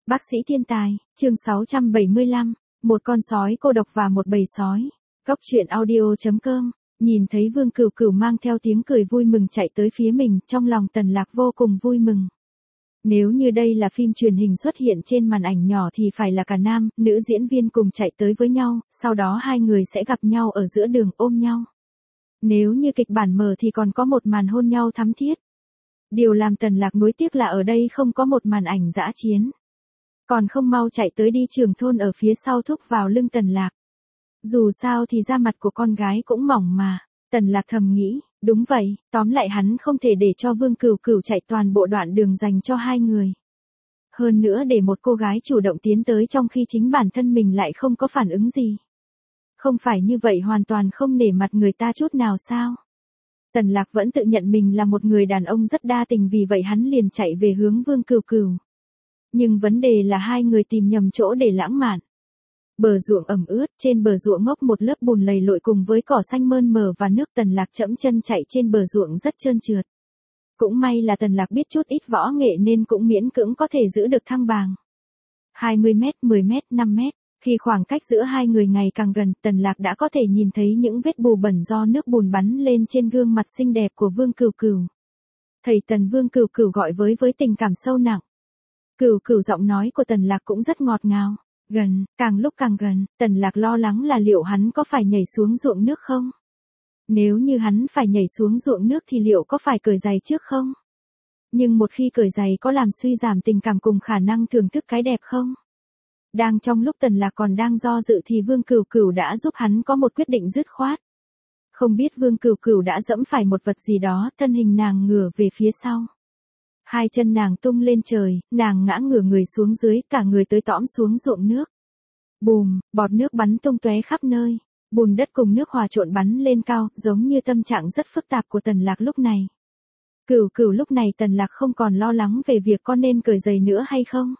Bác sĩ thiên tài, chương 675, một con sói cô độc và một bầy sói. Góc truyện audio.com, nhìn thấy Vương Cửu Cửu mang theo tiếng cười vui mừng chạy tới phía mình, trong lòng Tần Lạc vô cùng vui mừng. Nếu như đây là phim truyền hình xuất hiện trên màn ảnh nhỏ thì phải là cả nam, nữ diễn viên cùng chạy tới với nhau, sau đó hai người sẽ gặp nhau ở giữa đường ôm nhau. Nếu như kịch bản mở thì còn có một màn hôn nhau thắm thiết. Điều làm Tần Lạc nuối tiếc là ở đây không có một màn ảnh dã chiến. Còn không mau chạy tới đi, Trường Thôn ở phía sau thúc vào lưng Tần Lạc. Dù sao thì da mặt của con gái cũng mỏng mà. Tần Lạc thầm nghĩ, đúng vậy, tóm lại hắn không thể để cho Vương Cửu Cửu chạy toàn bộ đoạn đường dành cho hai người. Hơn nữa để một cô gái chủ động tiến tới trong khi chính bản thân mình lại không có phản ứng gì. Không phải như vậy hoàn toàn không nể mặt người ta chút nào sao? Tần Lạc vẫn tự nhận mình là một người đàn ông rất đa tình, vì vậy hắn liền chạy về hướng Vương Cửu Cửu. Nhưng vấn đề là hai người tìm nhầm chỗ để lãng mạn. Bờ ruộng ẩm ướt, trên bờ ruộng ngốc một lớp bùn lầy lội cùng với cỏ xanh mơn mờ và nước. Tần Lạc chẫm chân chạy trên bờ ruộng rất trơn trượt. Cũng may là Tần Lạc biết chút ít võ nghệ nên cũng miễn cưỡng có thể giữ được thăng bằng. 20 mét, 10 mét, 5 mét. Khi khoảng cách giữa hai người ngày càng gần, Tần Lạc đã có thể nhìn thấy những vết bù bẩn do nước bùn bắn lên trên gương mặt xinh đẹp của Vương Cửu Cửu. Thầy Tần, Vương Cửu Cửu gọi với tình cảm sâu nặng. Cửu Cửu, giọng nói của Tần Lạc cũng rất ngọt ngào. Gần, càng lúc càng gần, Tần Lạc lo lắng là liệu hắn có phải nhảy xuống ruộng nước không? Nếu như hắn phải nhảy xuống ruộng nước thì liệu có phải cởi giày trước không? Nhưng một khi cởi giày có làm suy giảm tình cảm cùng khả năng thưởng thức cái đẹp không? Đang trong lúc Tần Lạc còn đang do dự thì Vương Cửu Cửu đã giúp hắn có một quyết định dứt khoát. Không biết Vương Cửu Cửu đã dẫm phải một vật gì đó, thân hình nàng ngửa về phía sau. Hai chân nàng tung lên trời, nàng ngã ngửa người xuống dưới, cả người tới tõm xuống ruộng nước. Bùm, bọt nước bắn tung tóe khắp nơi, bùn đất cùng nước hòa trộn bắn lên cao, giống như tâm trạng rất phức tạp của Tần Lạc lúc này. Cửu Cửu, lúc này Tần Lạc không còn lo lắng về việc có nên cởi giày nữa hay không.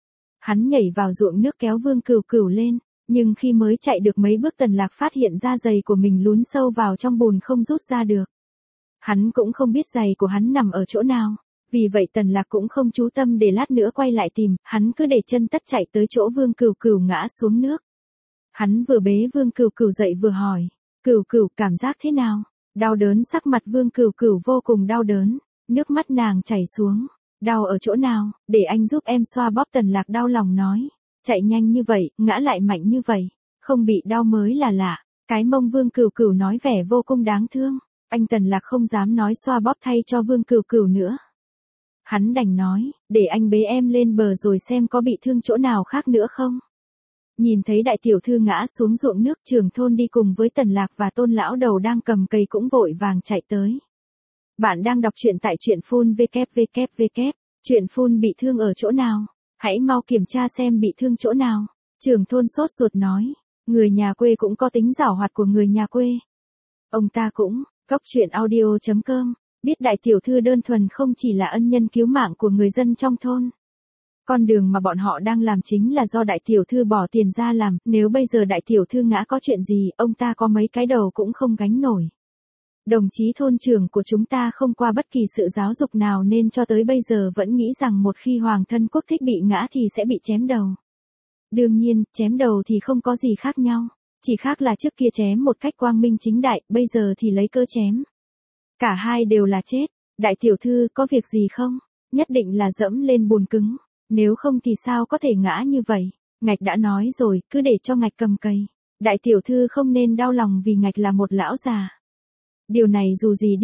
Hắn nhảy vào ruộng nước kéo Vương Cửu Cửu lên, nhưng khi mới chạy được mấy bước Tần Lạc phát hiện ra giày của mình lún sâu vào trong bùn không rút ra được. Hắn cũng không biết giày của hắn nằm ở chỗ nào. Vì vậy Tần Lạc cũng không chú tâm để lát nữa quay lại tìm, hắn cứ để chân tất chạy tới chỗ Vương Cửu Cửu ngã xuống nước. Hắn vừa bế Vương Cửu Cửu dậy vừa hỏi, Cửu Cửu, cảm giác thế nào? Đau đớn, sắc mặt Vương Cửu Cửu vô cùng đau đớn, nước mắt nàng chảy xuống. Đau ở chỗ nào, để anh giúp em xoa bóp. Tần Lạc đau lòng nói, chạy nhanh như vậy, ngã lại mạnh như vậy, không bị đau mới là lạ. Cái mông Vương Cửu Cửu nói vẻ vô cùng đáng thương, anh Tần Lạc không dám nói xoa bóp thay cho Vương Cửu Cửu nữa. Hắn đành nói, để anh bế em lên bờ rồi xem có bị thương chỗ nào khác nữa không. Nhìn thấy đại tiểu thư ngã xuống ruộng nước, Trường Thôn đi cùng với Tần Lạc và Tôn lão đầu đang cầm cây cũng vội vàng chạy tới. Bạn đang đọc truyện tại truyện phun www. Truyện phun bị thương ở chỗ nào? Hãy mau kiểm tra xem bị thương chỗ nào. Trường Thôn sốt ruột nói, người nhà quê cũng có tính giảo hoạt của người nhà quê. Ông ta cũng, góc truyện audio.com. Biết đại tiểu thư đơn thuần không chỉ là ân nhân cứu mạng của người dân trong thôn. Con đường mà bọn họ đang làm chính là do đại tiểu thư bỏ tiền ra làm, nếu bây giờ đại tiểu thư ngã có chuyện gì, ông ta có mấy cái đầu cũng không gánh nổi. Đồng chí thôn trưởng của chúng ta không qua bất kỳ sự giáo dục nào nên cho tới bây giờ vẫn nghĩ rằng một khi Hoàng thân quốc thích bị ngã thì sẽ bị chém đầu. Đương nhiên, chém đầu thì không có gì khác nhau, chỉ khác là trước kia chém một cách quang minh chính đại, bây giờ thì lấy cớ chém. Cả hai đều là chết. Đại tiểu thư có việc gì không? Nhất định là dẫm lên bùn cứng. Nếu không thì sao có thể ngã như vậy? Ngạch đã nói rồi, cứ để cho Ngạch cầm cây. Đại tiểu thư không nên đau lòng vì Ngạch là một lão già. Điều này dù gì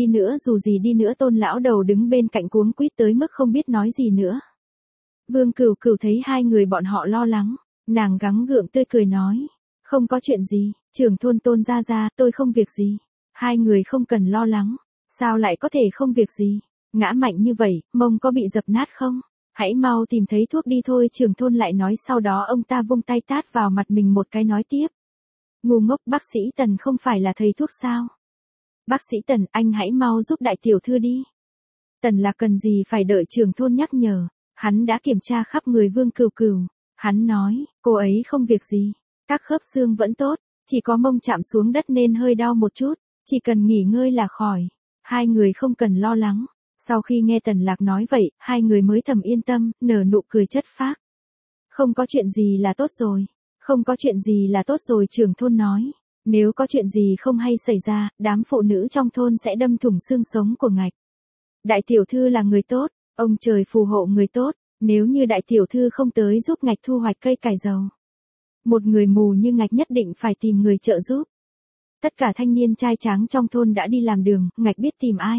đi nữa Tôn lão đầu đứng bên cạnh cuống quýt tới mức không biết nói gì nữa. Vương Cửu Cửu thấy hai người bọn họ lo lắng, nàng gắng gượng tươi cười nói, không có chuyện gì, Trưởng Thôn, Tôn gia gia, tôi không việc gì. Hai người không cần lo lắng. Sao lại có thể không việc gì? Ngã mạnh như vậy, mông có bị dập nát không? Hãy mau tìm thấy thuốc đi thôi. Trường Thôn lại nói, sau đó ông ta vung tay tát vào mặt mình một cái nói tiếp. Ngu ngốc, bác sĩ Tần không phải là thầy thuốc sao? Bác sĩ Tần, anh hãy mau giúp đại tiểu thư đi. Tần Lạc cần gì phải đợi Trường Thôn nhắc nhở, hắn đã kiểm tra khắp người Vương Cửu Cửu. Hắn nói, cô ấy không việc gì, các khớp xương vẫn tốt, chỉ có mông chạm xuống đất nên hơi đau một chút, chỉ cần nghỉ ngơi là khỏi. Hai người không cần lo lắng. Sau khi nghe Tần Lạc nói vậy, hai người mới thầm yên tâm, nở nụ cười chất phác. Không có chuyện gì là tốt rồi. Không có chuyện gì là tốt rồi, trưởng thôn nói. Nếu có chuyện gì không hay xảy ra, đám phụ nữ trong thôn sẽ đâm thủng xương sống của ngạch. Đại tiểu thư là người tốt, ông trời phù hộ người tốt, nếu như đại tiểu thư không tới giúp ngạch thu hoạch cây cải dầu. Một người mù như ngạch nhất định phải tìm người trợ giúp. Tất cả thanh niên trai tráng trong thôn đã đi làm đường, ngạch biết tìm ai.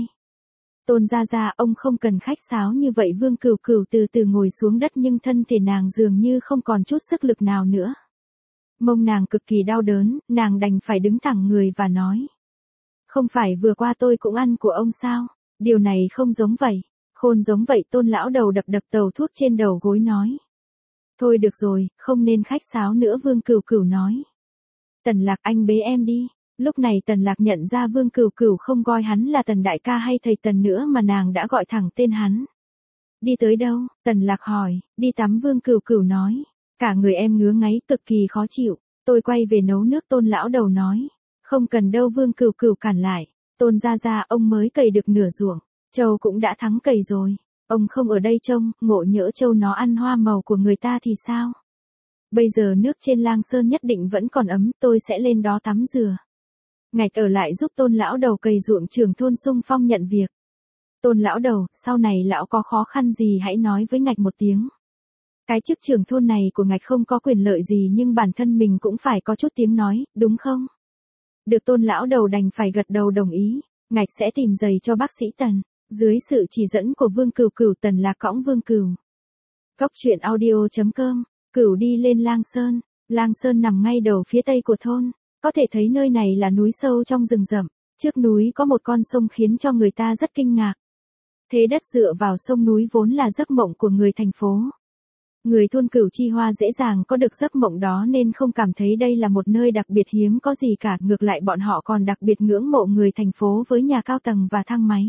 Tôn gia gia, ông không cần khách sáo như vậy. Vương Cửu Cửu từ từ ngồi xuống đất nhưng thân thể nàng dường như không còn chút sức lực nào nữa. Mông nàng cực kỳ đau đớn, nàng đành phải đứng thẳng người và nói. Không phải vừa qua tôi cũng ăn của ông sao? Điều này không giống vậy. Khôn giống vậy. Tôn lão đầu đập đập tàu thuốc trên đầu gối nói. Thôi được rồi, không nên khách sáo nữa. Vương Cửu Cửu nói. Tần Lạc, anh bế em đi. Lúc này Tần Lạc nhận ra Vương Cửu Cửu không coi hắn là Tần đại ca hay thầy Tần nữa mà nàng đã gọi thẳng tên hắn. Đi tới đâu? Tần Lạc hỏi. Đi tắm. Vương Cửu Cửu nói. Cả người em ngứa ngáy cực kỳ khó chịu. Tôi quay về nấu nước. Tôn lão đầu nói. Không cần đâu. Vương Cửu Cửu cản lại. Tôn gia gia, ông mới cày được nửa ruộng. Trâu cũng đã thắng cày rồi. Ông không ở đây trông, ngộ nhỡ trâu nó ăn hoa màu của người ta thì sao? Bây giờ nước trên Lang Sơn nhất định vẫn còn ấm, tôi sẽ lên đó tắm rửa. Ngạch ở lại giúp Tôn lão đầu cày ruộng. Trưởng thôn xung phong nhận việc. Tôn lão đầu, sau này lão có khó khăn gì hãy nói với ngạch một tiếng. Cái chức trưởng thôn này của ngạch không có quyền lợi gì nhưng bản thân mình cũng phải có chút tiếng nói, đúng không? Được. Tôn lão đầu đành phải gật đầu đồng ý. Ngạch sẽ tìm giày cho bác sĩ Tần. Dưới sự chỉ dẫn của Vương Cửu Cửu, Tần Lạc cõng Vương Cửu. Cốc truyện audio.com. Cửu đi lên Lang Sơn. Lang Sơn nằm ngay đầu phía tây của thôn. Có thể thấy nơi này là núi sâu trong rừng rậm. Trước núi có một con sông khiến cho người ta rất kinh ngạc. Thế đất dựa vào sông núi vốn là giấc mộng của người thành phố. Người thôn Cửu Chi Hoa dễ dàng có được giấc mộng đó nên không cảm thấy đây là một nơi đặc biệt hiếm có gì cả. Ngược lại bọn họ còn đặc biệt ngưỡng mộ người thành phố với nhà cao tầng và thang máy.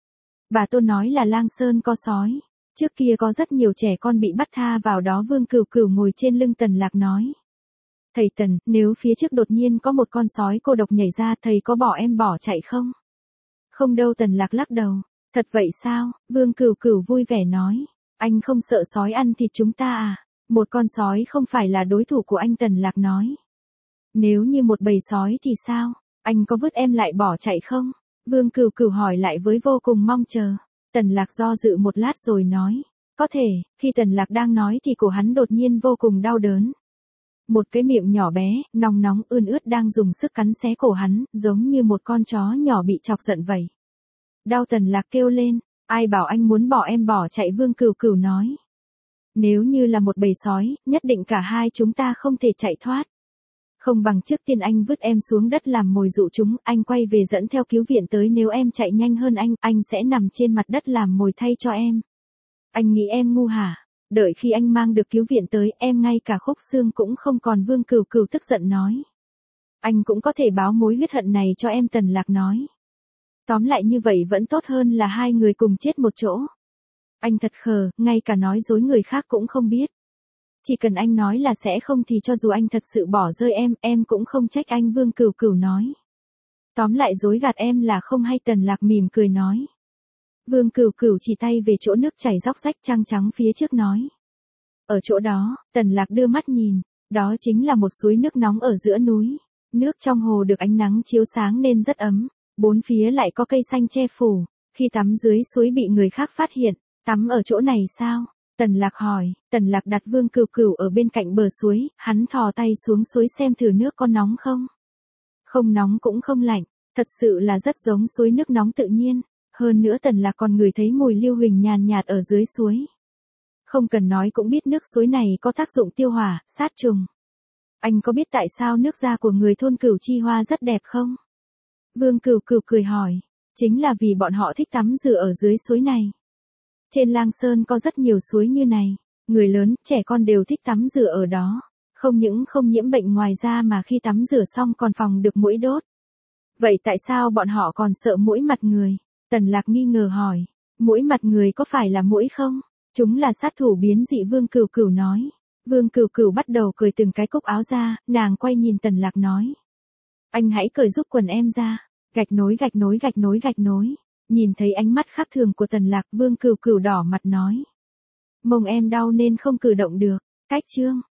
Bà Tôn nói là Lang Sơn có sói. Trước kia có rất nhiều trẻ con bị bắt tha vào đó. Vương Cửu Cửu ngồi trên lưng Tần Lạc nói. Thầy Tần, nếu phía trước đột nhiên có một con sói cô độc nhảy ra, thầy có bỏ em bỏ chạy không? Không đâu. Tần Lạc lắc đầu. Thật vậy sao? Vương Cửu Cửu vui vẻ nói. Anh không sợ sói ăn thịt chúng ta à? Một con sói không phải là đối thủ của anh. Tần Lạc nói. Nếu như một bầy sói thì sao? Anh có vứt em lại bỏ chạy không? Vương Cửu Cửu hỏi lại với vô cùng mong chờ. Tần Lạc do dự một lát rồi nói. Có thể. Khi Tần Lạc đang nói thì cổ hắn đột nhiên vô cùng đau đớn. Một cái miệng nhỏ bé, nóng nóng ươn ướt đang dùng sức cắn xé cổ hắn, giống như một con chó nhỏ bị chọc giận vậy. Đau. Tần Lạc kêu lên. Ai bảo anh muốn bỏ em bỏ chạy? Vương Cửu Cửu nói. Nếu như là một bầy sói, nhất định cả hai chúng ta không thể chạy thoát. Không bằng trước tiên anh vứt em xuống đất làm mồi dụ chúng, anh quay về dẫn theo cứu viện tới. Nếu em chạy nhanh hơn anh sẽ nằm trên mặt đất làm mồi thay cho em. Anh nghĩ em ngu hả? Đợi khi anh mang được cứu viện tới, em ngay cả khúc xương cũng không còn. Vương Cửu Cửu tức giận nói. Anh cũng có thể báo mối huyết hận này cho em. Tần Lạc nói. Tóm lại như vậy vẫn tốt hơn là hai người cùng chết một chỗ. Anh thật khờ, ngay cả nói dối người khác cũng không biết. Chỉ cần anh nói là sẽ không thì cho dù anh thật sự bỏ rơi em cũng không trách anh. Vương Cửu Cửu nói. Tóm lại dối gạt em là không hay. Tần Lạc mỉm cười nói. Vương Cửu Cửu chỉ tay về chỗ nước chảy róc rách trăng trắng phía trước nói. Ở chỗ đó. Tần Lạc đưa mắt nhìn. Đó chính là một suối nước nóng ở giữa núi. Nước trong hồ được ánh nắng chiếu sáng nên rất ấm. Bốn phía lại có cây xanh che phủ. Khi tắm dưới suối bị người khác phát hiện. Tắm ở chỗ này sao? Tần Lạc hỏi. Tần Lạc đặt Vương Cửu Cửu ở bên cạnh bờ suối, hắn thò tay xuống suối xem thử nước có nóng không. Không nóng cũng không lạnh, thật sự là rất giống suối nước nóng tự nhiên. Hơn nữa Tần Lạc còn ngửi thấy mùi lưu huỳnh nhàn nhạt ở dưới suối. Không cần nói cũng biết nước suối này có tác dụng tiêu hỏa, sát trùng. Anh có biết tại sao nước da của người thôn Cửu Chi Hoa rất đẹp không? Vương Cửu Cửu cười hỏi. Chính là vì bọn họ thích tắm rửa ở dưới suối này. Trên Lang Sơn có rất nhiều suối như này. Người lớn, trẻ con đều thích tắm rửa ở đó. Không những không nhiễm bệnh ngoài ra mà khi tắm rửa xong còn phòng được muỗi đốt. Vậy tại sao bọn họ còn sợ muỗi mặt người? Tần Lạc nghi ngờ hỏi. Muỗi mặt người có phải là muỗi không? Chúng là sát thủ biến dị. Vương Cửu Cửu nói. Vương Cửu Cửu bắt đầu cởi từng cái cúc áo ra, nàng quay nhìn Tần Lạc nói. Anh hãy cởi giúp quần em ra. Gạch nối gạch nối gạch nối gạch nối. Nhìn thấy ánh mắt khác thường của Tần Lạc, Vương Cửu Cửu đỏ mặt nói. Mông em đau nên không cử động được. Cách chương